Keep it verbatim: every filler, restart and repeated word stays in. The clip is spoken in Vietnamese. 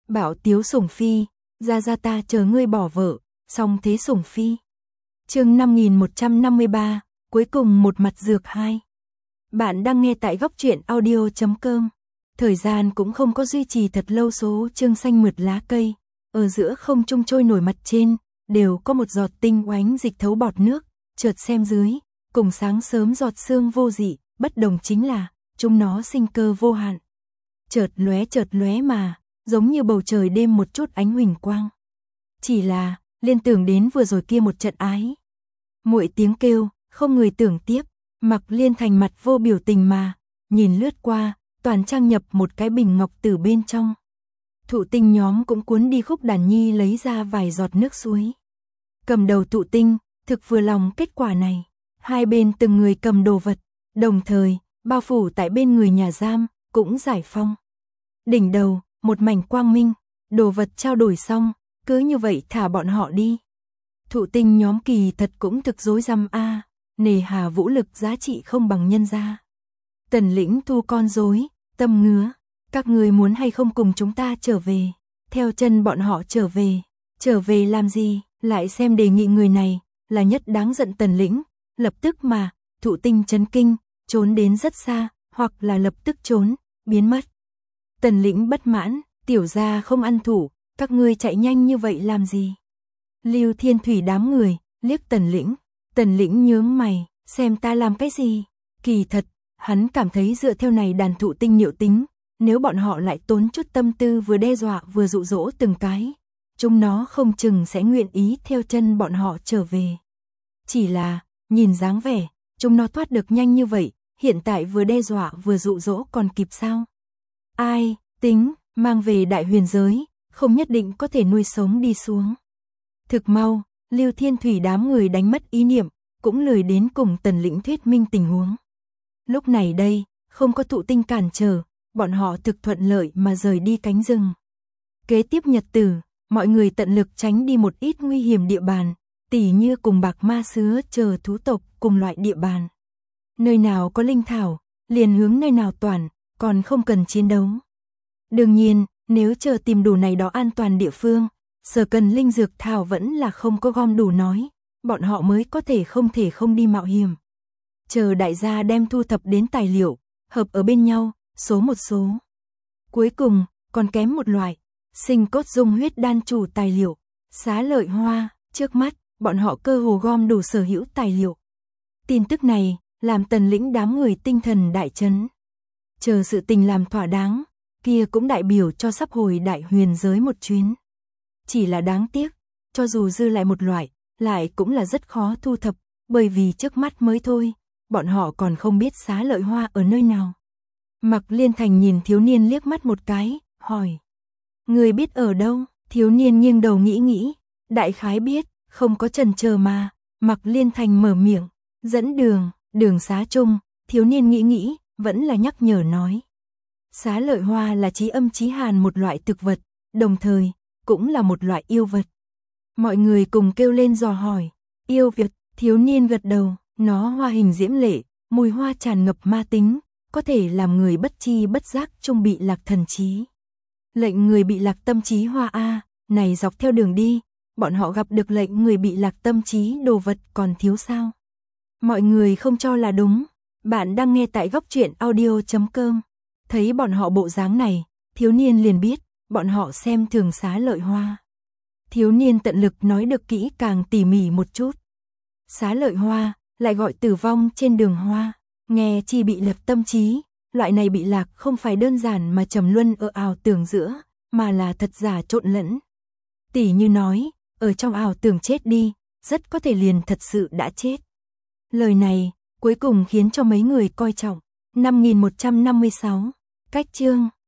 Bảo Tiếu Sủng Phi, ra ra ta chờ ngươi bỏ vợ, xong thế Sủng Phi. Chương năm nghìn một trăm năm mươi ba, cuối cùng một mặt dược hai. Bạn đang nghe tại góc truyện audio chấm com. Thời gian cũng không có duy trì thật lâu, số chương xanh mượt lá cây, ở giữa không trung trôi nổi mặt trên, đều có một giọt tinh oánh dịch thấu bọt nước, chợt xem dưới, cùng sáng sớm giọt sương vô dị, bất đồng chính là, chúng nó sinh cơ vô hạn. Chợt lóe chợt lóe mà, giống như bầu trời đêm một chút ánh huỳnh quang. Chỉ là, liên tưởng đến vừa rồi kia một trận ái. Muội tiếng kêu, không người tưởng tiếp, Mặc Liên Thành mặt vô biểu tình mà, nhìn lướt qua, toàn trang nhập một cái bình ngọc từ bên trong. Thụ tinh nhóm cũng cuốn đi khúc đàn nhi lấy ra vài giọt nước suối. Cầm đầu thụ tinh, thực vừa lòng kết quả này. Hai bên từng người cầm đồ vật, đồng thời, bao phủ tại bên người nhà giam, cũng giải phong. Đỉnh đầu, một mảnh quang minh, đồ vật trao đổi xong, cứ như vậy thả bọn họ đi. Thụ tinh nhóm kỳ thật cũng thực dối răm a, à, nề hà vũ lực giá trị không bằng nhân gia. Tần Lĩnh thu con rối, tâm ngứa, các người muốn hay không cùng chúng ta trở về, theo chân bọn họ trở về, trở về làm gì, lại xem đề nghị người này, là nhất đáng giận. Tần Lĩnh, lập tức mà, thụ tinh chấn kinh, trốn đến rất xa, hoặc là lập tức trốn, biến mất. Tần Lĩnh bất mãn, tiểu gia không ăn thủ, các ngươi chạy nhanh như vậy làm gì? Lưu Thiên Thủy đám người, liếc Tần Lĩnh, Tần Lĩnh nhướng mày, xem ta làm cái gì? Kỳ thật, hắn cảm thấy dựa theo này đàn thụ tinh nhiệu tính, nếu bọn họ lại tốn chút tâm tư vừa đe dọa vừa dụ dỗ từng cái, chúng nó không chừng sẽ nguyện ý theo chân bọn họ trở về. Chỉ là, nhìn dáng vẻ, chúng nó thoát được nhanh như vậy, hiện tại vừa đe dọa vừa dụ dỗ còn kịp sao? Ai, tính, mang về đại huyền giới, không nhất định có thể nuôi sống đi xuống. Thực mau, Lưu Thiên Thủy đám người đánh mất ý niệm, cũng lười đến cùng Tần Lĩnh thuyết minh tình huống. Lúc này đây, không có thụ tinh cản trở, bọn họ thực thuận lợi mà rời đi cánh rừng. Kế tiếp nhật tử, mọi người tận lực tránh đi một ít nguy hiểm địa bàn, tỉ như cùng bạc ma sứa chờ thú tộc cùng loại địa bàn. Nơi nào có linh thảo, liền hướng nơi nào toàn, còn không cần chiến đấu. Đương nhiên, nếu chờ tìm đủ này đó an toàn địa phương, sở cần linh dược thảo vẫn là không có gom đủ nói, bọn họ mới có thể không thể không đi mạo hiểm. Chờ đại gia đem thu thập đến tài liệu, hợp ở bên nhau, số một số. Cuối cùng, còn kém một loại, sinh cốt dung huyết đan chủ tài liệu, xá lợi hoa, trước mắt, bọn họ cơ hồ gom đủ sở hữu tài liệu. Tin tức này, làm Tần Lĩnh đám người tinh thần đại chấn. Chờ sự tình làm thỏa đáng, kia cũng đại biểu cho sắp hồi đại huyền giới một chuyến. Chỉ là đáng tiếc, cho dù dư lại một loại, lại cũng là rất khó thu thập, bởi vì trước mắt mới thôi, bọn họ còn không biết xá lợi hoa ở nơi nào. Mặc Liên Thành nhìn thiếu niên liếc mắt một cái, hỏi. Người biết ở đâu? Thiếu niên nghiêng đầu nghĩ nghĩ, đại khái biết, không có chần chờ mà. Mặc Liên Thành mở miệng, dẫn đường, đường xá chung, thiếu niên nghĩ nghĩ, vẫn là nhắc nhở nói. Xá lợi hoa là chí âm chí hàn một loại thực vật, đồng thời, cũng là một loại yêu vật. Mọi người cùng kêu lên dò hỏi, yêu vật, thiếu niên gật đầu, nó hoa hình diễm lệ, mùi hoa tràn ngập ma tính, có thể làm người bất chi bất giác chung bị lạc thần trí. Lệnh người bị lạc tâm trí hoa a, này dọc theo đường đi, bọn họ gặp được lệnh người bị lạc tâm trí đồ vật còn thiếu sao? Mọi người không cho là đúng, bạn đang nghe tại góc truyện audio chấm com. Thấy bọn họ bộ dáng này, thiếu niên liền biết, bọn họ xem thường xá lợi hoa. Thiếu niên tận lực nói được kỹ càng tỉ mỉ một chút. Xá lợi hoa, lại gọi tử vong trên đường hoa, nghe chi bị lạc tâm trí, loại này bị lạc không phải đơn giản mà trầm luân ở ảo tưởng giữa, mà là thật giả trộn lẫn. Tỉ như nói, ở trong ảo tưởng chết đi, rất có thể liền thật sự đã chết. Lời này, cuối cùng khiến cho mấy người coi trọng. năm nghìn một trăm năm mươi sáu, cách chương.